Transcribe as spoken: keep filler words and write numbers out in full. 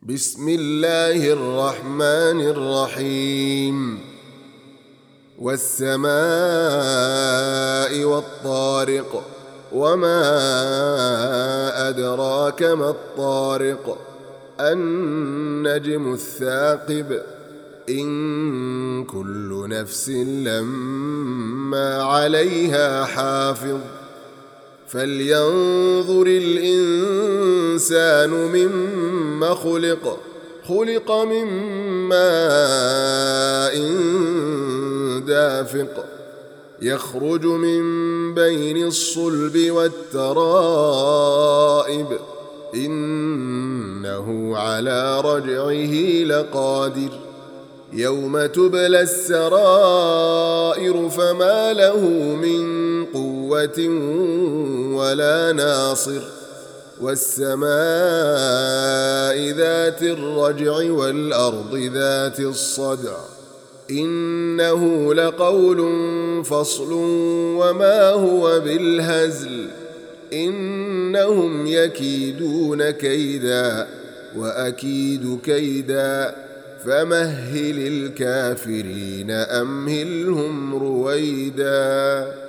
بسم الله الرحمن الرحيم والسماء والطارق وما أدراك ما الطارق النجم الثاقب إن كل نفس لما عليها حافظ فلينظر الإنسان مما خلق خلق من ماء دافق يخرج من بين الصلب والترائب إنه على رجعه لقادر يوم تبلى السرائر فما له من قوة ولا ناصر والسماء ذات الرجع والأرض ذات الصدع إنه لقول فصل وما هو بالهزل إنهم يكيدون كيدا وأكيد كيدا فمهل الكافرين أمهلهم رويدا.